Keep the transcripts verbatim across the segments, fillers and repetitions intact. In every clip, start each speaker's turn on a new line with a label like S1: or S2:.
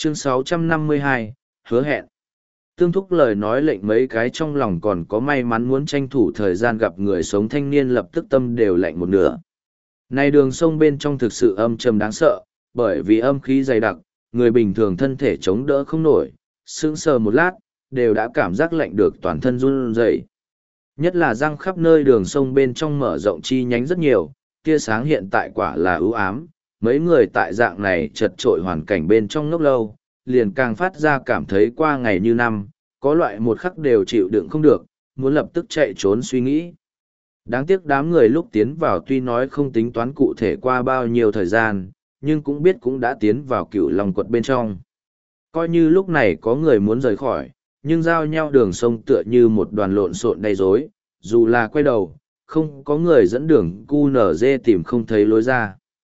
S1: Chương sáu trăm năm mươi hai, hứa hẹn. Tương Thúc lời nói lệnh mấy cái trong lòng còn có may mắn muốn tranh thủ thời gian gặp người sống thanh niên lập tức tâm đều lạnh một nửa. Này đường sông bên trong thực sự âm trầm đáng sợ, bởi vì âm khí dày đặc, người bình thường thân thể chống đỡ không nổi, sững sờ một lát, đều đã cảm giác lạnh được toàn thân run rẩy. Nhất là răng khắp nơi đường sông bên trong mở rộng chi nhánh rất nhiều, tia sáng hiện tại quả là ưu ám, mấy người tại dạng này chật trội hoàn cảnh bên trong ngốc lâu, liền càng phát ra cảm thấy qua ngày như năm, có loại một khắc đều chịu đựng không được, muốn lập tức chạy trốn suy nghĩ. Đáng tiếc đám người lúc tiến vào tuy nói không tính toán cụ thể qua bao nhiêu thời gian, nhưng cũng biết cũng đã tiến vào cựu lòng quật bên trong. Coi như lúc này có người muốn rời khỏi, nhưng giao nhau đường sông tựa như một đoàn lộn xộn đầy rối, dù là quay đầu, không có người dẫn đường cu nở dê tìm không thấy lối ra.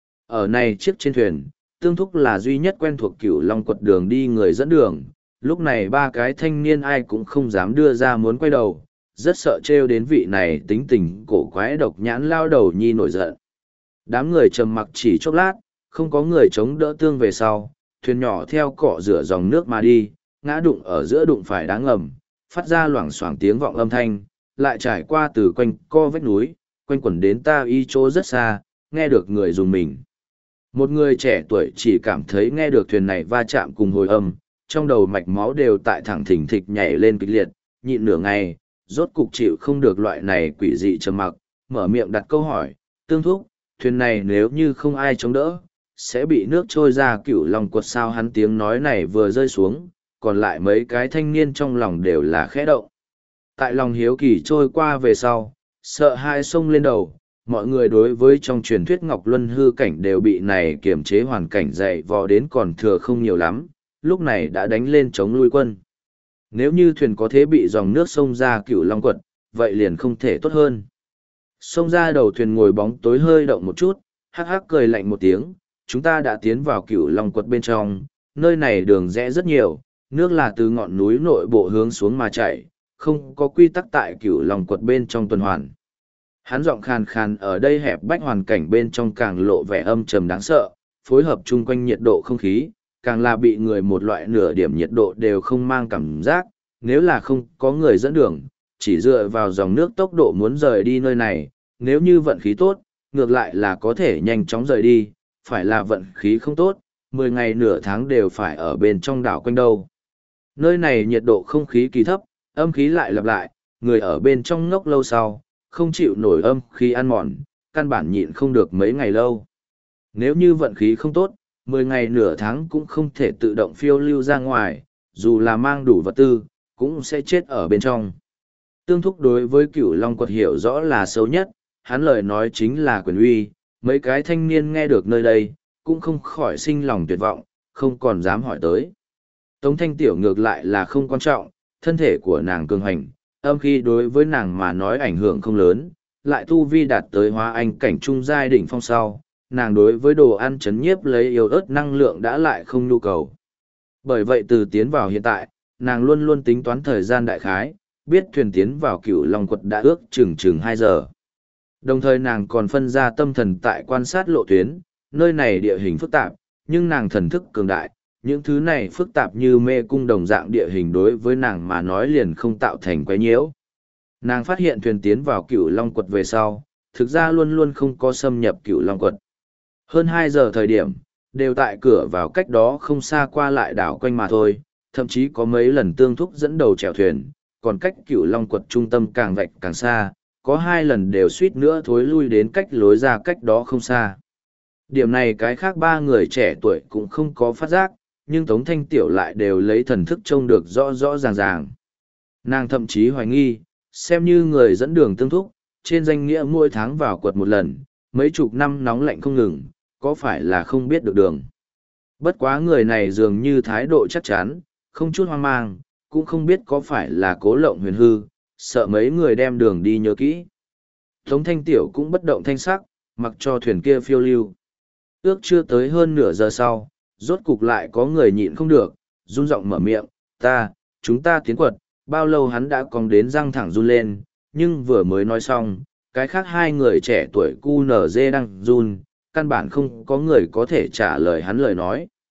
S1: Ở này chiếc trên thuyền, Tương Thúc là duy nhất quen thuộc cửu long quật đường đi người dẫn đường, lúc này ba cái thanh niên ai cũng không dám đưa ra muốn quay đầu, rất sợ trêu đến vị này tính tình cổ quái độc nhãn lao đầu nhi nổi giận. Đám người trầm mặc chỉ chốc lát, không có người chống đỡ Tương về sau, thuyền nhỏ theo cọ rửa dòng nước mà đi, ngã đụng ở giữa đụng phải đá ngầm, phát ra loảng xoảng tiếng vọng âm thanh, lại trải qua từ quanh co vách núi, quanh quẩn đến ta y chỗ rất xa, nghe được người dùng mình. Một người trẻ tuổi chỉ cảm thấy nghe được thuyền này va chạm cùng hồi âm, trong đầu mạch máu đều tại thẳng thình thịch nhảy lên kịch liệt, nhịn nửa ngày, rốt cục chịu không được loại này quỷ dị trầm mặc, mở miệng đặt câu hỏi, Tương Thúc, thuyền này nếu như không ai chống đỡ, sẽ bị nước trôi ra cửu lòng quật sao. Hắn tiếng nói này vừa rơi xuống, còn lại mấy cái thanh niên trong lòng đều là khẽ động. Tại lòng hiếu kỳ trôi qua về sau, sợ hai sông lên đầu, mọi người đối với trong truyền thuyết Ngọc Luân hư cảnh đều bị này kiềm chế hoàn cảnh dậy vò đến còn thừa không nhiều lắm, lúc này đã đánh lên chống lui quân. Nếu như thuyền có thế bị dòng nước sông ra cửu long quật, vậy liền không thể tốt hơn. Sông ra đầu thuyền ngồi bóng tối hơi động một chút, hắc hắc cười lạnh một tiếng, chúng ta đã tiến vào cửu long quật bên trong, nơi này đường rẽ rất nhiều, nước là từ ngọn núi nội bộ hướng xuống mà chảy, không có quy tắc tại cửu long quật bên trong tuần hoàn. Hắn giọng khàn khàn ở đây hẹp bách hoàn cảnh bên trong càng lộ vẻ âm trầm đáng sợ, phối hợp chung quanh nhiệt độ không khí, càng là bị người một loại nửa điểm nhiệt độ đều không mang cảm giác, nếu là không có người dẫn đường, chỉ dựa vào dòng nước tốc độ muốn rời đi nơi này, nếu như vận khí tốt, ngược lại là có thể nhanh chóng rời đi, phải là vận khí không tốt, mười ngày nửa tháng đều phải ở bên trong đảo quanh đâu. Nơi này nhiệt độ không khí kỳ thấp, âm khí lại lặp lại, người ở bên trong ngốc lâu sau, không chịu nổi âm khí ăn mòn, căn bản nhịn không được mấy ngày lâu. Nếu như vận khí không tốt, mười ngày nửa tháng cũng không thể tự động phiêu lưu ra ngoài, dù là mang đủ vật tư, cũng sẽ chết ở bên trong. Tương Thúc đối với cửu long quật hiểu rõ là xấu nhất, hắn lời nói chính là quyền uy, mấy cái thanh niên nghe được nơi đây, cũng không khỏi sinh lòng tuyệt vọng, không còn dám hỏi tới. Tống Thanh Tiểu ngược lại là không quan trọng, thân thể của nàng cường hành, âm khi đối với nàng mà nói ảnh hưởng không lớn, lại tu vi đạt tới hóa anh cảnh trung giai đỉnh phong sau, nàng đối với đồ ăn chấn nhiếp lấy yếu ớt năng lượng đã lại không nhu cầu. Bởi vậy từ tiến vào hiện tại, nàng luôn luôn tính toán thời gian đại khái, biết thuyền tiến vào cửu long quật đã ước chừng chừng hai giờ. Đồng thời nàng còn phân ra tâm thần tại quan sát lộ tuyến, nơi này địa hình phức tạp, nhưng nàng thần thức cường đại, những thứ này phức tạp như mê cung đồng dạng địa hình đối với nàng mà nói liền không tạo thành quấy nhiễu. Nàng phát hiện thuyền tiến vào cửu long quật về sau, thực ra luôn luôn không có xâm nhập cửu long quật. Hơn hai giờ thời điểm, đều tại cửa vào cách đó không xa qua lại đảo quanh mà thôi, thậm chí có mấy lần Tương Thúc dẫn đầu chèo thuyền, còn cách cửu long quật trung tâm càng vạch càng xa, có hai lần đều suýt nữa thối lui đến cách lối ra cách đó không xa. Điểm này cái khác ba người trẻ tuổi cũng không có phát giác, nhưng Tống Thanh Tiểu lại đều lấy thần thức trông được rõ rõ ràng ràng. Nàng thậm chí hoài nghi, xem như người dẫn đường Tương Thúc, trên danh nghĩa mỗi tháng vào quật một lần, mấy chục năm nóng lạnh không ngừng, có phải là không biết được đường. Bất quá người này dường như thái độ chắc chắn, không chút hoang mang, cũng không biết có phải là cố lộng huyền hư, sợ mấy người đem đường đi nhớ kỹ. Tống Thanh Tiểu cũng bất động thanh sắc, mặc cho thuyền kia phiêu lưu. Ước chưa tới hơn nửa giờ sau, rốt cục lại có người nhịn không được, run giọng mở miệng, ta, chúng ta tiến quật, bao lâu hắn đã cong đến răng thẳng run lên, nhưng vừa mới nói xong, cái khác hai người trẻ tuổi cu nở dê đang run, căn bản không có người có thể trả lời hắn lời nói.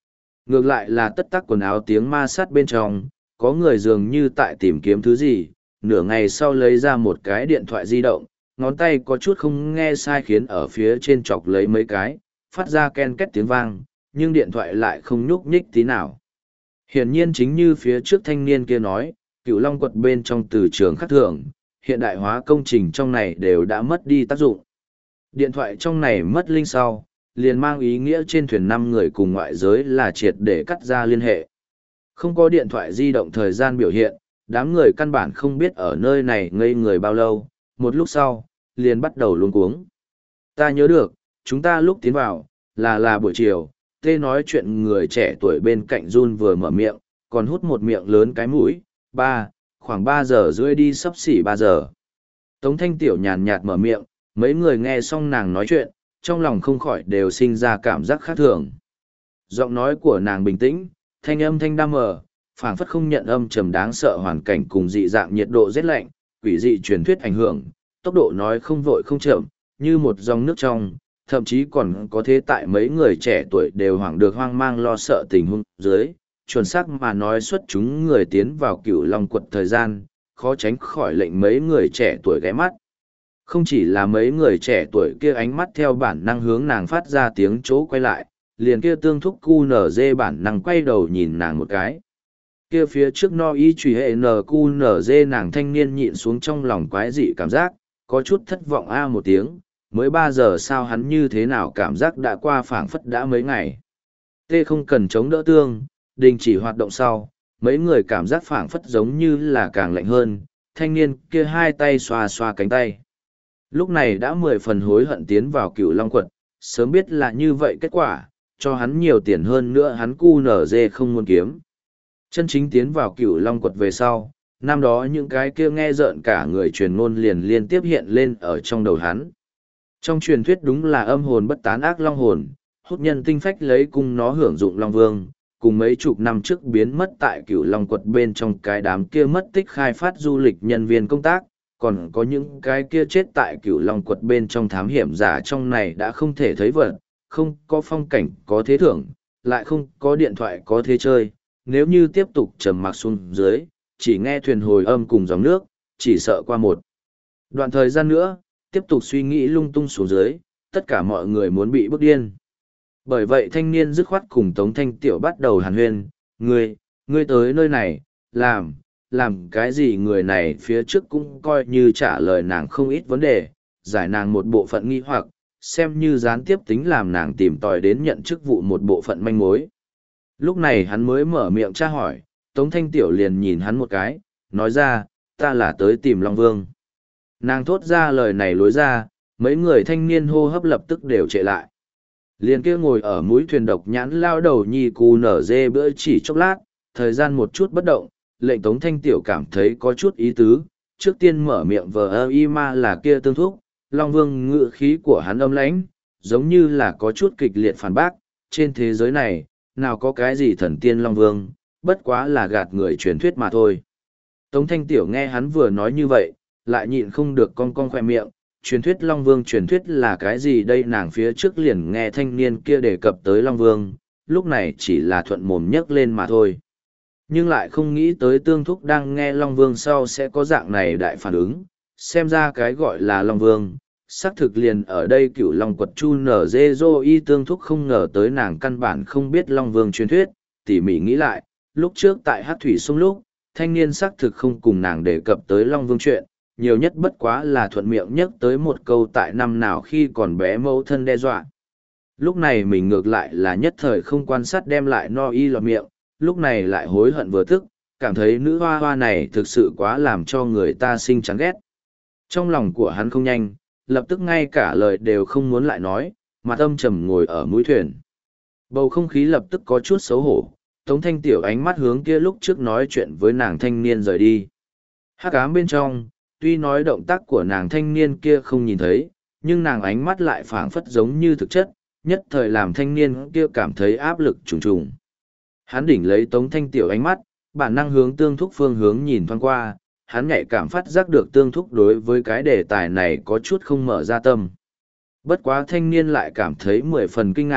S1: Ngược lại là tất tắc quần áo tiếng ma sát bên trong, có người dường như tại tìm kiếm thứ gì, nửa ngày sau lấy ra một cái điện thoại di động, ngón tay có chút không nghe sai khiến ở phía trên chọc lấy mấy cái, phát ra ken két tiếng vang, nhưng điện thoại lại không nhúc nhích tí nào. Hiển nhiên chính như phía trước thanh niên kia nói, Cửu Long quật bên trong từ trường khắc thường, hiện đại hóa công trình trong này đều đã mất đi tác dụng. Điện thoại trong này mất linh sau, liền mang ý nghĩa trên thuyền năm người cùng ngoại giới là triệt để cắt ra liên hệ. Không có điện thoại di động thời gian biểu hiện, đám người căn bản không biết ở nơi này ngây người bao lâu, một lúc sau, liền bắt đầu luống cuống. Ta nhớ được, chúng ta lúc tiến vào, là là buổi chiều, tê nói chuyện người trẻ tuổi bên cạnh Jun vừa mở miệng, còn hút một miệng lớn cái mũi, ba, khoảng ba giờ rưỡi đi sắp xỉ ba giờ. Tống Thanh Tiểu nhàn nhạt mở miệng, mấy người nghe xong nàng nói chuyện, trong lòng không khỏi đều sinh ra cảm giác khác thường. Giọng nói của nàng bình tĩnh, thanh âm thanh đam mờ, phảng phất không nhận âm trầm đáng sợ hoàn cảnh cùng dị dạng nhiệt độ rét lạnh, quỷ dị truyền thuyết ảnh hưởng, tốc độ nói không vội không chậm, như một dòng nước trong, thậm chí còn có thế tại mấy người trẻ tuổi đều hoảng được hoang mang lo sợ tình huống dưới, chuẩn xác mà nói xuất chúng người tiến vào Cửu Long quật thời gian, khó tránh khỏi lệnh mấy người trẻ tuổi ghé mắt. Không chỉ là mấy người trẻ tuổi kia ánh mắt theo bản năng hướng nàng phát ra tiếng chỗ quay lại, liền kia tương thúc cu nở dê bản năng quay đầu nhìn nàng một cái. Kia phía trước no y trùy hệ nờ cu nở dê nàng thanh niên nhịn xuống trong lòng quái dị cảm giác, có chút thất vọng a một tiếng, mới ba giờ sao hắn như thế nào cảm giác đã qua phảng phất đã mấy ngày. Tê không cần chống đỡ tương, đình chỉ hoạt động sau, mấy người cảm giác phảng phất giống như là càng lạnh hơn, thanh niên kia hai tay xoa xoa cánh tay. Lúc này đã mười phần hối hận tiến vào Cửu Long quật, sớm biết là như vậy kết quả, cho hắn nhiều tiền hơn nữa hắn cu nở dê không muốn kiếm. Chân chính tiến vào Cửu Long quật về sau, năm đó những cái kia nghe rợn cả người truyền ngôn liền liên tiếp hiện lên ở trong đầu hắn. Trong truyền thuyết đúng là âm hồn bất tán ác long hồn, hút nhân tinh phách lấy cung nó hưởng dụng Long Vương, cùng mấy chục năm trước biến mất tại Cửu Long quật bên trong cái đám kia mất tích khai phát du lịch nhân viên công tác, còn có những cái kia chết tại Cửu Long quật bên trong thám hiểm giả trong này đã không thể thấy vật, không có phong cảnh có thế thưởng, lại không có điện thoại có thế chơi, nếu như tiếp tục trầm mặc xuống dưới, chỉ nghe thuyền hồi âm cùng dòng nước, chỉ sợ qua một đoạn thời gian nữa, tiếp tục suy nghĩ lung tung xuống dưới, tất cả mọi người muốn bị bức điên. Bởi vậy thanh niên dứt khoát cùng Tống Thanh Tiểu bắt đầu hàn huyên, ngươi, ngươi tới nơi này, làm, làm cái gì người này phía trước cũng coi như trả lời nàng không ít vấn đề, giải nàng một bộ phận nghi hoặc, xem như gián tiếp tính làm nàng tìm tòi đến nhận chức vụ một bộ phận manh mối. Lúc này hắn mới mở miệng tra hỏi, Tống Thanh Tiểu liền nhìn hắn một cái, nói ra, ta là tới tìm Long Vương. Nàng thốt ra lời này lối ra, mấy người thanh niên hô hấp lập tức đều trệ lại. Liền kia ngồi ở mũi thuyền độc nhãn lao đầu nhi cù nở dê bữa chỉ chốc lát, thời gian một chút bất động, lệnh Tống Thanh Tiểu cảm thấy có chút ý tứ, trước tiên mở miệng vờ ơ y ma là kia tương thúc, Long Vương ngự khí của hắn âm lãnh, giống như là có chút kịch liệt phản bác, trên thế giới này, nào có cái gì thần tiên Long Vương, bất quá là gạt người truyền thuyết mà thôi. Tống Thanh Tiểu nghe hắn vừa nói như vậy, lại nhịn không được cong cong khoe miệng, truyền thuyết Long Vương truyền thuyết là cái gì đây nàng phía trước liền nghe thanh niên kia đề cập tới Long Vương, lúc này chỉ là thuận mồm nhấc lên mà thôi. Nhưng lại không nghĩ tới tương thúc đang nghe Long Vương sau sẽ có dạng này đại phản ứng, xem ra cái gọi là Long Vương, xác thực liền ở đây Cửu Long quật chu nở dê dô y tương thúc không ngờ tới nàng căn bản không biết Long Vương truyền thuyết, tỉ mỉ nghĩ lại, lúc trước tại hát thủy sông lúc, thanh niên xác thực không cùng nàng đề cập tới Long Vương chuyện, nhiều nhất bất quá là thuận miệng nhắc tới một câu tại năm nào khi còn bé mẫu thân đe dọa. Lúc này mình ngược lại là nhất thời không quan sát đem lại no y lọt miệng, lúc này lại hối hận vừa tức, cảm thấy nữ hoa hoa này thực sự quá làm cho người ta sinh chán ghét. Trong lòng của hắn không nhanh, lập tức ngay cả lời đều không muốn lại nói, mà âm trầm ngồi ở mũi thuyền. Bầu không khí lập tức có chút xấu hổ, Tống Thanh Tiểu ánh mắt hướng kia lúc trước nói chuyện với nàng thanh niên rời đi. Hắc ám bên trong, tuy nói động tác của nàng thanh niên kia không nhìn thấy, nhưng nàng ánh mắt lại phảng phất giống như thực chất, nhất thời làm thanh niên kia cảm thấy áp lực trùng trùng. Hắn đỉnh lấy Tống Thanh Tiểu ánh mắt, bản năng hướng tương thúc phương hướng nhìn thoáng qua, hắn nhạy cảm phát giác được tương thúc đối với cái đề tài này có chút không mở ra tâm. Bất quá thanh niên lại cảm thấy mười phần kinh ngạc,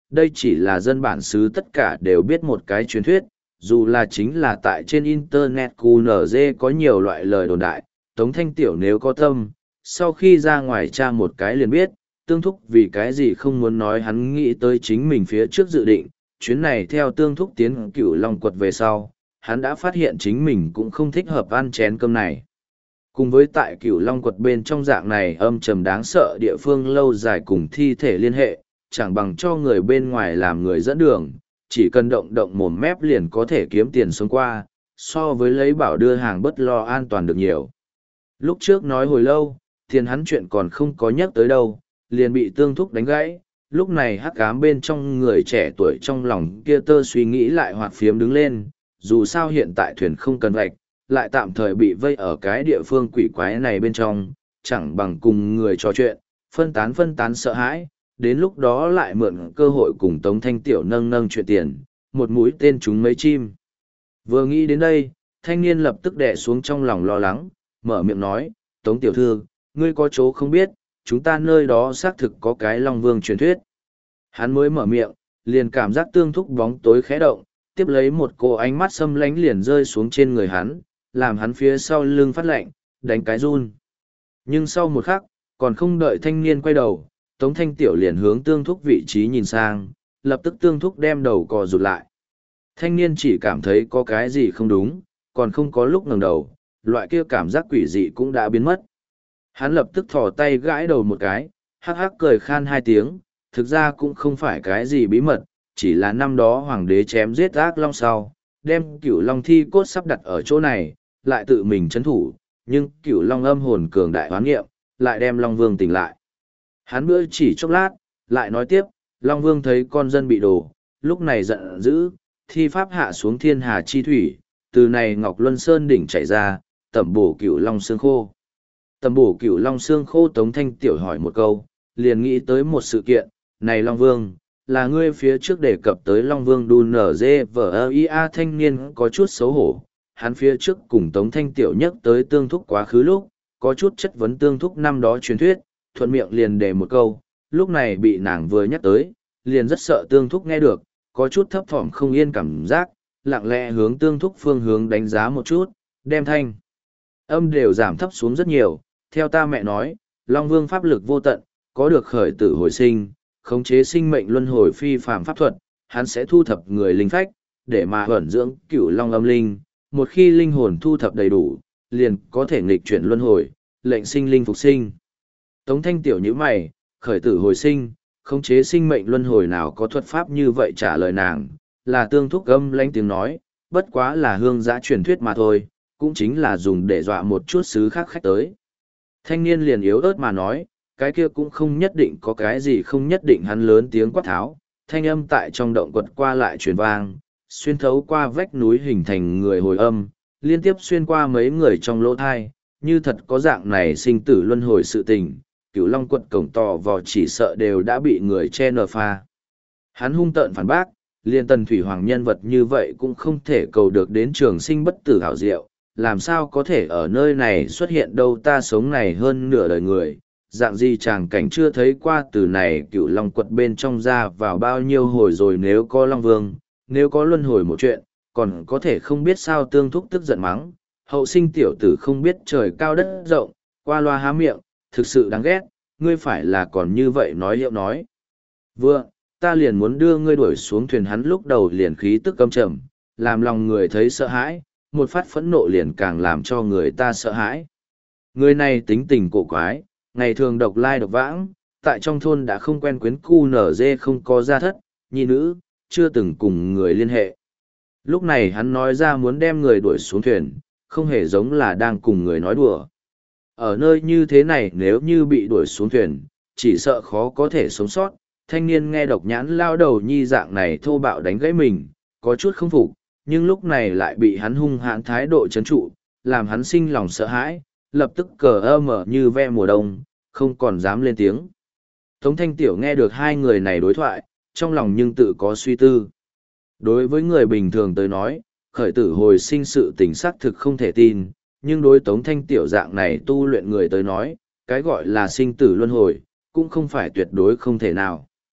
S1: đây chỉ là dân bản xứ tất cả đều biết một cái truyền thuyết, dù là chính là tại trên Internet quy en giê có nhiều loại lời đồn đại, Tống Thanh Tiểu nếu có tâm, sau khi ra ngoài tra một cái liền biết, Tương Thúc vì cái gì không muốn nói hắn nghĩ tới chính mình phía trước dự định, chuyến này theo Tương Thúc tiến Cửu Long quật về sau, hắn đã phát hiện chính mình cũng không thích hợp ăn chén cơm này. Cùng với tại Cửu Long quật bên trong dạng này âm trầm đáng sợ địa phương lâu dài cùng thi thể liên hệ, chẳng bằng cho người bên ngoài làm người dẫn đường, chỉ cần động động mồm mép liền có thể kiếm tiền sống qua, so với lấy bảo đưa hàng bất lo an toàn được nhiều. Lúc trước nói hồi lâu, tiền hắn chuyện còn không có nhắc tới đâu, liền bị Tương Thúc đánh gãy, lúc này hắc ám bên trong người trẻ tuổi trong lòng kia tơ suy nghĩ lại hoạt phiếm đứng lên, dù sao hiện tại thuyền không cần vạch, lại tạm thời bị vây ở cái địa phương quỷ quái này bên trong, chẳng bằng cùng người trò chuyện, phân tán phân tán sợ hãi, đến lúc đó lại mượn cơ hội cùng Tống Thanh Tiểu nâng nâng chuyện tiền, một mũi tên trúng mấy chim. Vừa nghĩ đến đây, thanh niên lập tức đè xuống trong lòng lo lắng, mở miệng nói, Tống Tiểu Thư, ngươi có chỗ không biết, chúng ta nơi đó xác thực có cái Long Vương truyền thuyết. Hắn mới mở miệng, liền cảm giác Tương Thúc bóng tối khẽ động, tiếp lấy một cô ánh mắt xâm lánh liền rơi xuống trên người hắn, làm hắn phía sau lưng phát lạnh, đánh cái run. Nhưng sau một khắc, còn không đợi thanh niên quay đầu, Tống Thanh Tiểu liền hướng Tương Thúc vị trí nhìn sang, lập tức Tương Thúc đem đầu cò rụt lại. Thanh niên chỉ cảm thấy có cái gì không đúng, còn không có lúc ngẩng đầu, loại kia cảm giác quỷ dị cũng đã biến mất. Hắn lập tức thò tay gãi đầu một cái, hắc hắc cười khan hai tiếng, thực ra cũng không phải cái gì bí mật, chỉ là năm đó hoàng đế chém giết ác long sau, đem cửu long thi cốt sắp đặt ở chỗ này, lại tự mình chấn thủ, nhưng cửu long âm hồn cường đại hoán nghiệm, lại đem Long Vương tỉnh lại. Hắn bữa chỉ chốc lát, lại nói tiếp, Long Vương thấy con dân bị đổ, lúc này giận dữ, thi pháp hạ xuống thiên hà chi thủy, từ này Ngọc Luân Sơn đỉnh chảy ra, tẩm bổ cửu long xương khô. Tẩm bổ cửu long xương khô Tống Thanh Tiểu hỏi một câu, liền nghĩ tới một sự kiện, này Long Vương, là ngươi phía trước đề cập tới Long Vương đu nở dê vờ ia thanh niên có chút xấu hổ. Hắn phía trước cùng Tống Thanh Tiểu nhắc tới Tương Thúc quá khứ lúc, có chút chất vấn Tương Thúc năm đó truyền thuyết, thuận miệng liền đề một câu, lúc này bị nàng vừa nhắc tới, liền rất sợ Tương Thúc nghe được, có chút thấp thỏm không yên cảm giác, lặng lẽ hướng Tương Thúc phương hướng đánh giá một chút, đem thanh. Âm đều giảm thấp xuống rất nhiều, theo ta mẹ nói, Long Vương pháp lực vô tận, có được khởi tử hồi sinh, khống chế sinh mệnh luân hồi phi phàm pháp thuật, hắn sẽ thu thập người linh phách, để mà ẩn dưỡng cửu long âm linh, một khi linh hồn thu thập đầy đủ, liền có thể nghịch chuyển luân hồi, lệnh sinh linh phục sinh. Tống Thanh Tiểu như mày, khởi tử hồi sinh, khống chế sinh mệnh luân hồi nào có thuật pháp như vậy trả lời nàng, là Tương Thúc âm lãnh tiếng nói, bất quá là hương giã truyền thuyết mà thôi, cũng chính là dùng để dọa một chút xứ khác khách tới. Thanh niên liền yếu ớt mà nói, cái kia cũng không nhất định có cái gì không nhất định, hắn lớn tiếng quát tháo, thanh âm tại trong động quật qua lại truyền vang, xuyên thấu qua vách núi hình thành người hồi âm, liên tiếp xuyên qua mấy người trong lỗ thai, như thật có dạng này sinh tử luân hồi sự tình, Cửu Long quật cổng tò vò chỉ sợ đều đã bị người che nờ pha. Hắn hung tợn phản bác, liên tần thủy hoàng nhân vật như vậy cũng không thể cầu được đến trường sinh bất tử hảo diệu, làm sao có thể ở nơi này xuất hiện đâu, ta sống này hơn nửa đời người, dạng gì chàng cảnh chưa thấy qua, từ này Cửu Long quật bên trong ra vào bao nhiêu hồi rồi, nếu có Long Vương, nếu có luân hồi một chuyện, còn có thể không biết sao. Tương Thúc tức giận mắng, hậu sinh tiểu tử không biết trời cao đất rộng, qua loa há miệng, thực sự đáng ghét, ngươi phải là còn như vậy nói hiệu nói vừa, ta liền muốn đưa ngươi đuổi xuống thuyền. Hắn lúc đầu liền khí tức căm trầm, làm lòng người thấy sợ hãi, một phát phẫn nộ liền càng làm cho người ta sợ hãi. Người này tính tình cổ quái, ngày thường độc lai độc vãng, tại trong thôn đã không quen quyến cu nở dê, không có gia thất, nhi nữ, chưa từng cùng người liên hệ. Lúc này hắn nói ra muốn đem người đuổi xuống thuyền, không hề giống là đang cùng người nói đùa. Ở nơi như thế này nếu như bị đuổi xuống thuyền, chỉ sợ khó có thể sống sót. Thanh niên nghe độc nhãn lao đầu nhi dạng này thô bạo đánh gãy mình, có chút không phục, nhưng lúc này lại bị hắn hung hãn thái độ chấn trụ, làm hắn sinh lòng sợ hãi, lập tức cờ ơ mở như ve mùa đông, không còn dám lên tiếng. Tống Thanh Tiểu nghe được hai người này đối thoại, trong lòng nhưng tự có suy tư. Đối với người bình thường tới nói, khởi tử hồi sinh sự tình xác thực không thể tin, nhưng đối Tống Thanh Tiểu dạng này tu luyện người tới nói, cái gọi là sinh tử luân hồi, cũng không phải tuyệt đối không thể nào.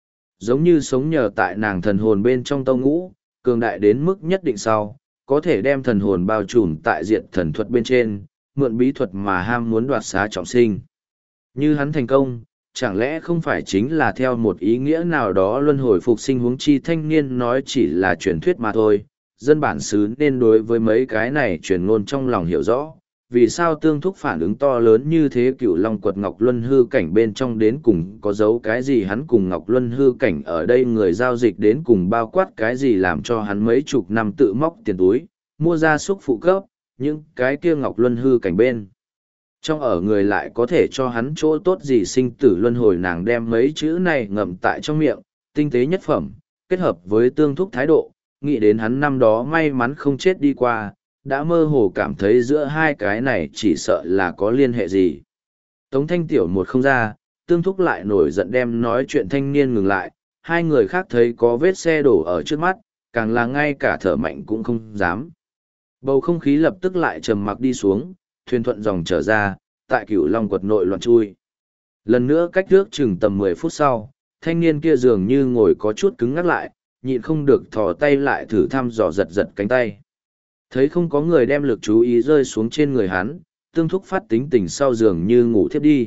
S1: giống như sống nhờ tại nàng thần hồn bên trong tâu ngũ, cường đại đến mức nhất định sau, có thể đem thần hồn bao trùm tại diện thần thuật bên trên, mượn bí thuật mà ham muốn đoạt xá trọng sinh. Như hắn thành công, chẳng lẽ không phải chính là theo một ý nghĩa nào đó luân hồi phục sinh, huống chi thanh niên nói chỉ là truyền thuyết mà thôi. Dân bản xứ nên đối với mấy cái này truyền ngôn trong lòng hiểu rõ, vì sao Tương Thúc phản ứng to lớn như thế. Cửu Long Quật Ngọc Luân hư cảnh bên trong đến cùng có dấu cái gì, hắn cùng Ngọc Luân hư cảnh ở đây người giao dịch đến cùng bao quát cái gì làm cho hắn mấy chục năm tự móc tiền túi, mua gia súc phụ cấp, những cái kia Ngọc Luân hư cảnh bên trong ở người lại có thể cho hắn chỗ tốt gì. Sinh tử luân hồi, nàng đem mấy chữ này ngậm tại trong miệng, tinh tế nhất phẩm, kết hợp với Tương Thúc thái độ, nghĩ đến hắn năm đó may mắn không chết đi qua, đã mơ hồ cảm thấy giữa hai cái này chỉ sợ là có liên hệ gì. Tống Thanh Tiểu một không ra, Tương Thúc lại nổi giận đem nói chuyện thanh niên ngừng lại, hai người khác thấy có vết xe đổ ở trước mắt, càng là ngay cả thở mạnh cũng không dám. Bầu không khí lập tức lại trầm mặc đi xuống, thuyền thuận dòng trở ra, tại Cửu Long Quật nội loạn chui. Lần nữa cách trước chừng tầm mười phút sau, thanh niên kia dường như ngồi có chút cứng ngắc lại, nhịn không được thò tay lại thử thăm dò giật giật cánh tay. Thấy không có người đem lực chú ý rơi xuống trên người hắn, Tương Thúc phát tính tình sau dường như ngủ thiếp đi.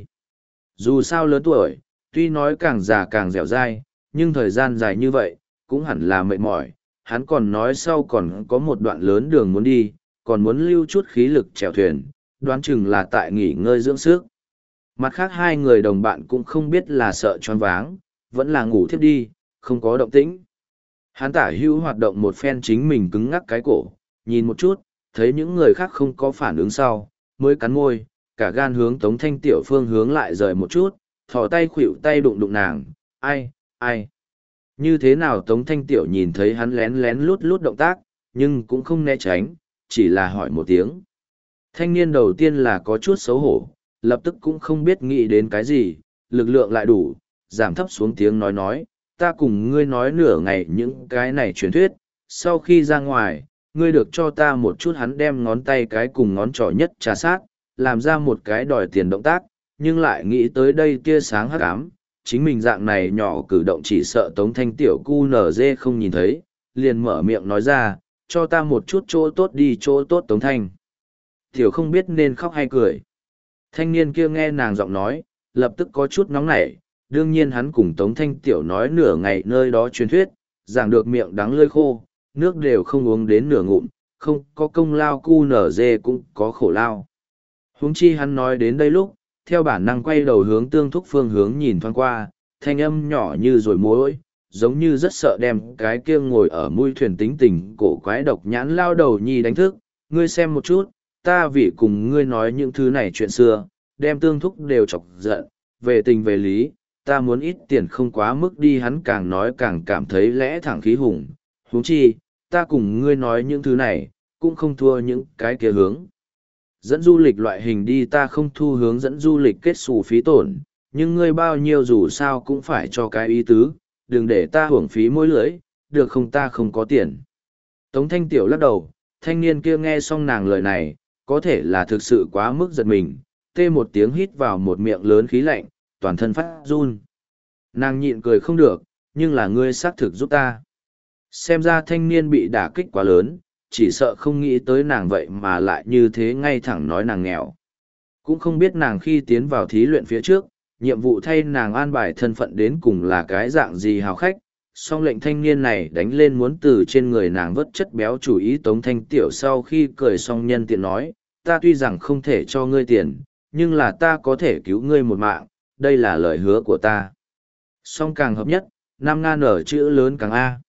S1: Dù sao lớn tuổi, tuy nói càng già càng dẻo dai, nhưng thời gian dài như vậy, cũng hẳn là mệt mỏi. Hắn còn nói sau còn có một đoạn lớn đường muốn đi, còn muốn lưu chút khí lực chèo thuyền, đoán chừng là tại nghỉ ngơi dưỡng sức. Mặt khác hai người đồng bạn cũng không biết là sợ choáng váng, vẫn là ngủ thiếp đi, không có động tĩnh. Hắn tả hữu hoạt động một phen chính mình cứng ngắc cái cổ, nhìn một chút, thấy những người khác không có phản ứng sau, mới cắn môi, cả gan hướng Tống Thanh Tiểu phương hướng lại rời một chút, thò tay khuỵu tay đụng đụng nàng, ai, ai. Như thế nào Tống Thanh Tiểu nhìn thấy hắn lén lén lút lút động tác, nhưng cũng không né tránh, chỉ là hỏi một tiếng. Thanh niên đầu tiên là có chút xấu hổ, lập tức cũng không biết nghĩ đến cái gì, lực lượng lại đủ, giảm thấp xuống tiếng nói nói, ta cùng ngươi nói nửa ngày những cái này truyền thuyết, sau khi ra ngoài, ngươi được cho ta một chút. Hắn đem ngón tay cái cùng ngón trỏ nhất trà sát, làm ra một cái đòi tiền động tác, nhưng lại nghĩ tới đây tia sáng hắc ám, chính mình dạng này nhỏ cử động chỉ sợ Tống Thanh Tiểu cu nở dê không nhìn thấy, liền mở miệng nói ra, cho ta một chút chỗ tốt đi. Chỗ tốt? Tống Thanh Tiểu không biết nên khóc hay cười. Thanh niên kia nghe nàng giọng nói, lập tức có chút nóng nảy. Đương nhiên hắn cùng Tống Thanh Tiểu nói nửa ngày nơi đó truyền thuyết, giảng được miệng đắng lưỡi khô, nước đều không uống đến nửa ngụm, không có công lao cu nở dê cũng có khổ lao. Huống chi hắn nói đến đây lúc, theo bản năng quay đầu hướng Tương Thúc phương hướng nhìn thoáng qua, thanh âm nhỏ như rồi mối, giống như rất sợ đem cái kia ngồi ở mui thuyền tính tình cổ quái độc nhãn lao đầu nhi đánh thức. Ngươi xem một chút, ta vì cùng ngươi nói những thứ này chuyện xưa, đem Tương Thúc đều chọc giận, về tình về lý, ta muốn ít tiền không quá mức đi. Hắn càng nói càng cảm thấy lẽ thẳng khí hùng, huống chi, ta cùng ngươi nói những thứ này, cũng không thua những cái kia hướng dẫn du lịch loại hình đi. Ta không thu hướng dẫn du lịch kết xù phí tổn, nhưng ngươi bao nhiêu dù sao cũng phải cho cái ý tứ, đừng để ta hưởng phí môi lưỡi, được không? Ta không có tiền. Tống Thanh Tiểu lắc đầu, thanh niên kia nghe xong nàng lời này, có thể là thực sự quá mức giật mình, tê một tiếng hít vào một miệng lớn khí lạnh, toàn thân phát run. Nàng nhịn cười không được, nhưng là ngươi xác thực giúp ta. Xem ra thanh niên bị đả kích quá lớn, chỉ sợ không nghĩ tới nàng vậy mà lại như thế ngay thẳng nói nàng nghèo. Cũng không biết nàng khi tiến vào thí luyện phía trước, nhiệm vụ thay nàng an bài thân phận đến cùng là cái dạng gì hào khách, song lệnh thanh niên này đánh lên muốn từ trên người nàng vớt chất béo chủ ý. Tống Thanh Tiểu sau khi cười xong nhân tiện nói, ta tuy rằng không thể cho ngươi tiền, nhưng là ta có thể cứu ngươi một mạng, đây là lời hứa của ta. Song càng hợp nhất, năm ngàn ở chữ lớn càng A.